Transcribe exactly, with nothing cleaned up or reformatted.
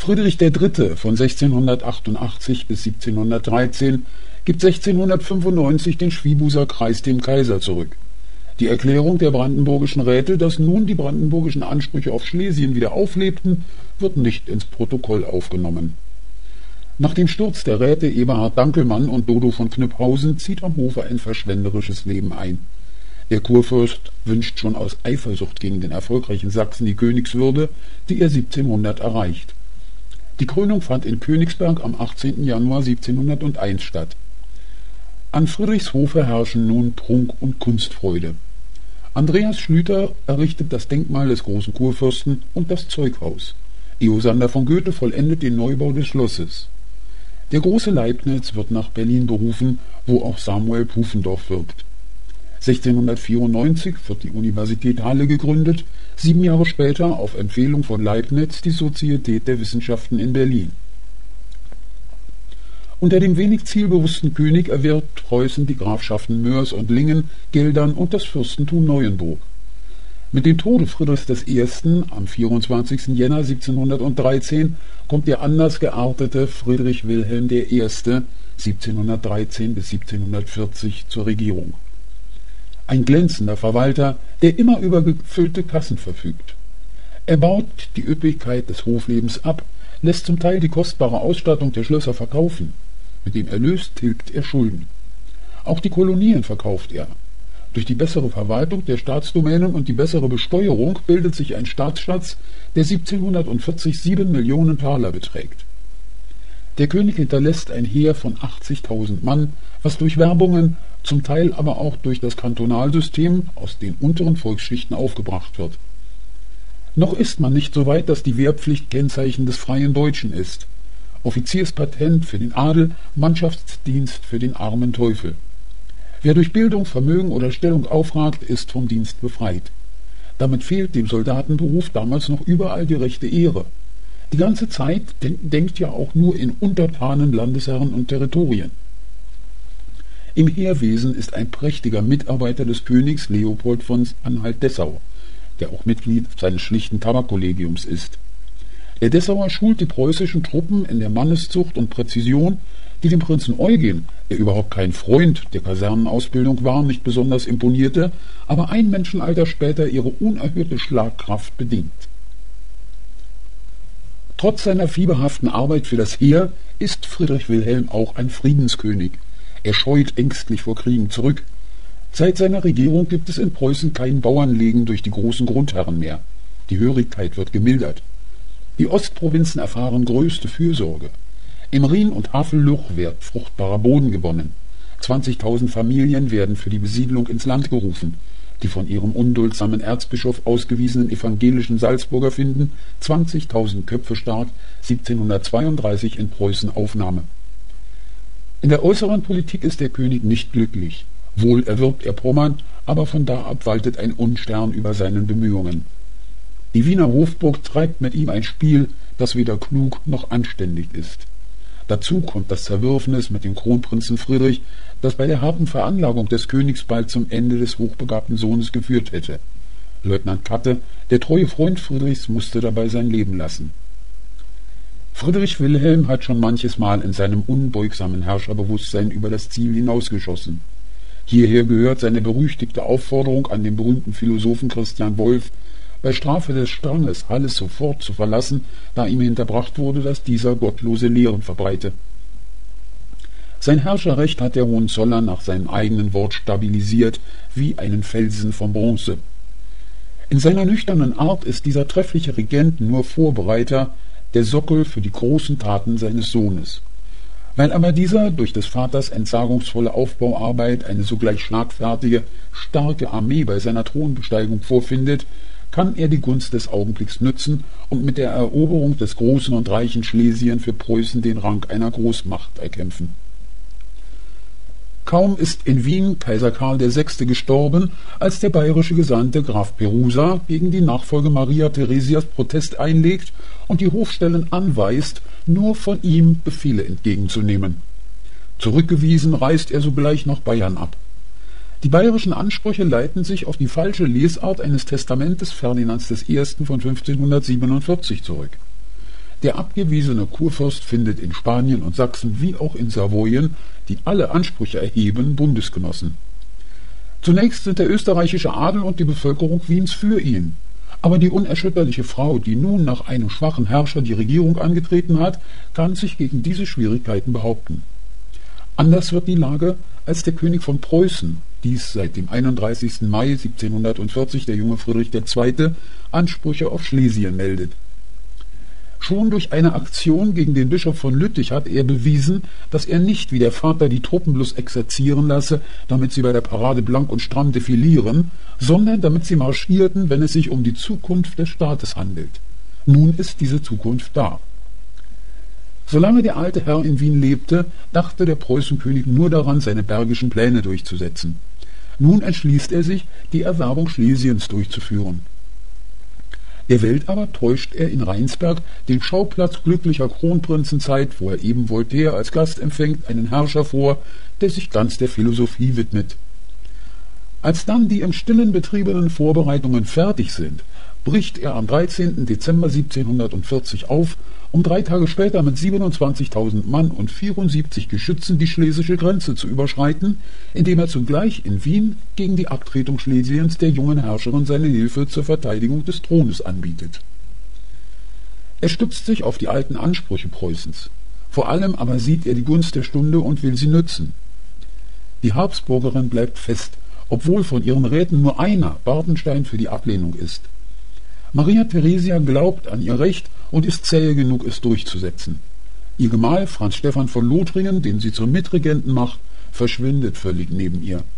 Friedrich der Dritte von sechzehnhundertachtundachtzig bis siebzehnhundertdreizehn gibt sechzehnhundertfünfundneunzig den Schwiebuser Kreis dem Kaiser zurück. Die Erklärung der brandenburgischen Räte, dass nun die brandenburgischen Ansprüche auf Schlesien wieder auflebten, wird nicht ins Protokoll aufgenommen. Nach dem Sturz der Räte Eberhard Dankelmann und Dodo von Knyphausen zieht am Hofe ein verschwenderisches Leben ein. Der Kurfürst wünscht schon aus Eifersucht gegen den erfolgreichen Sachsen die Königswürde, die er siebzehnhundert erreicht. Die Krönung fand in Königsberg am achtzehnten Januar siebzehnhunderteins statt. An Friedrichs Hofe herrschen nun Prunk und Kunstfreude. Andreas Schlüter errichtet das Denkmal des großen Kurfürsten und das Zeughaus. Eosander von Goethe vollendet den Neubau des Schlosses. Der große Leibniz wird nach Berlin berufen, wo auch Samuel Pufendorf wirkt. sechzehnhundertvierundneunzig wird die Universität Halle gegründet, sieben Jahre später auf Empfehlung von Leibniz die Sozietät der Wissenschaften in Berlin. Unter dem wenig zielbewussten König erwirbt Preußen die Grafschaften Moers und Lingen, Geldern und das Fürstentum Neuenburg. Mit dem Tode Friedrichs des Ersten am vierundzwanzigsten Jänner siebzehnhundertdreizehn kommt der anders geartete Friedrich Wilhelm der Erste siebzehnhundertdreizehn bis siebzehnhundertvierzig zur Regierung. Ein glänzender Verwalter, der immer über gefüllte Kassen verfügt. Er baut die Üppigkeit des Hoflebens ab, lässt zum Teil die kostbare Ausstattung der Schlösser verkaufen. Mit dem Erlös tilgt er Schulden. Auch die Kolonien verkauft er. Durch die bessere Verwaltung der Staatsdomänen und die bessere Besteuerung bildet sich ein Staatsschatz, der siebzehnhundertvierzig sieben Millionen Taler beträgt. Der König hinterlässt ein Heer von achtzigtausend Mann, was durch Werbungen, zum Teil aber auch durch das Kantonalsystem aus den unteren Volksschichten aufgebracht wird. Noch ist man nicht so weit, dass die Wehrpflicht Kennzeichen des freien Deutschen ist. Offizierspatent für den Adel, Mannschaftsdienst für den armen Teufel. Wer durch Bildung, Vermögen oder Stellung aufragt, ist vom Dienst befreit. Damit fehlt dem Soldatenberuf damals noch überall die rechte Ehre. Die ganze Zeit denk, denkt ja auch nur in Untertanen, Landesherren und Territorien. Im Heerwesen ist ein prächtiger Mitarbeiter des Königs Leopold von Anhalt-Dessau, der auch Mitglied seines schlichten Tabakkollegiums ist. Der Dessauer schult die preußischen Truppen in der Manneszucht und Präzision, die dem Prinzen Eugen, der überhaupt kein Freund der Kasernenausbildung war, nicht besonders imponierte, aber ein Menschenalter später ihre unerhörte Schlagkraft bedingt. Trotz seiner fieberhaften Arbeit für das Heer ist Friedrich Wilhelm auch ein Friedenskönig. Er scheut ängstlich vor Kriegen zurück. Seit seiner Regierung gibt es in Preußen kein Bauernlegen durch die großen Grundherren mehr. Die Hörigkeit wird gemildert. Die Ostprovinzen erfahren größte Fürsorge. Im Rhin und Havelluch wird fruchtbarer Boden gewonnen. zwanzigtausend Familien werden für die Besiedlung ins Land gerufen. Die von ihrem unduldsamen Erzbischof ausgewiesenen evangelischen Salzburger finden, zwanzigtausend Köpfe stark, siebzehnhundertzweiunddreißig in Preußen Aufnahme. In der äußeren Politik ist der König nicht glücklich. Wohl erwirbt er Pommern, aber von da ab waltet ein Unstern über seinen Bemühungen. Die Wiener Hofburg treibt mit ihm ein Spiel, das weder klug noch anständig ist. Dazu kommt das Zerwürfnis mit dem Kronprinzen Friedrich, das bei der harten Veranlagung des Königs bald zum Ende des hochbegabten Sohnes geführt hätte. Leutnant Katte, der treue Freund Friedrichs, musste dabei sein Leben lassen. Friedrich Wilhelm hat schon manches Mal in seinem unbeugsamen Herrscherbewusstsein über das Ziel hinausgeschossen. Hierher gehört seine berüchtigte Aufforderung an den berühmten Philosophen Christian Wolff, bei Strafe des Stranges Halles sofort zu verlassen, da ihm hinterbracht wurde, dass dieser gottlose Lehren verbreite. Sein Herrscherrecht hat der Hohenzollern nach seinem eigenen Wort stabilisiert, wie einen Felsen von Bronze. In seiner nüchternen Art ist dieser treffliche Regent nur Vorbereiter, der Sockel für die großen Taten seines Sohnes. Weil aber dieser durch des Vaters entsagungsvolle Aufbauarbeit eine sogleich schlagfertige, starke Armee bei seiner Thronbesteigung vorfindet, kann er die Gunst des Augenblicks nützen und mit der Eroberung des großen und reichen Schlesien für Preußen den Rang einer Großmacht erkämpfen. Kaum ist in Wien Kaiser Karl der Sechste gestorben, als der bayerische Gesandte Graf Perusa gegen die Nachfolge Maria Theresias Protest einlegt und die Hofstellen anweist, nur von ihm Befehle entgegenzunehmen. Zurückgewiesen reist er sogleich nach Bayern ab. Die bayerischen Ansprüche leiten sich auf die falsche Lesart eines Testamentes Ferdinands des Ersten von fünfzehnhundertsiebenundvierzig zurück. Der abgewiesene Kurfürst findet in Spanien und Sachsen wie auch in Savoyen, die alle Ansprüche erheben, Bundesgenossen. Zunächst sind der österreichische Adel und die Bevölkerung Wiens für ihn. Aber die unerschütterliche Frau, die nun nach einem schwachen Herrscher die Regierung angetreten hat, kann sich gegen diese Schwierigkeiten behaupten. Anders wird die Lage, als der König von Preußen, dies seit dem einunddreißigsten Mai siebzehnhundertvierzig der junge Friedrich der Zweite., Ansprüche auf Schlesien meldet. Schon durch eine Aktion gegen den Bischof von Lüttich hat er bewiesen, dass er nicht wie der Vater die Truppen bloß exerzieren lasse, damit sie bei der Parade blank und stramm defilieren, sondern damit sie marschierten, wenn es sich um die Zukunft des Staates handelt. Nun ist diese Zukunft da. Solange der alte Herr in Wien lebte, dachte der Preußenkönig nur daran, seine bergischen Pläne durchzusetzen. Nun entschließt er sich, die Erwerbung Schlesiens durchzuführen. Der Welt aber täuscht er in Rheinsberg, den Schauplatz glücklicher Kronprinzenzeit, wo er eben Voltaire als Gast empfängt, einen Herrscher vor, der sich ganz der Philosophie widmet. Als dann die im Stillen betriebenen Vorbereitungen fertig sind, bricht er am dreizehnten Dezember siebzehnhundertvierzig auf, um drei Tage später mit siebenundzwanzigtausend Mann und vierundsiebzig Geschützen die schlesische Grenze zu überschreiten, indem er zugleich in Wien gegen die Abtretung Schlesiens der jungen Herrscherin seine Hilfe zur Verteidigung des Thrones anbietet. Er stützt sich auf die alten Ansprüche Preußens. Vor allem aber sieht er die Gunst der Stunde und will sie nützen. Die Habsburgerin bleibt fest, obwohl von ihren Räten nur einer Bartenstein für die Ablehnung ist. Maria Theresia glaubt an ihr Recht und ist zähe genug, es durchzusetzen. Ihr Gemahl Franz Stephan von Lothringen, den sie zum Mitregenten macht, verschwindet völlig neben ihr.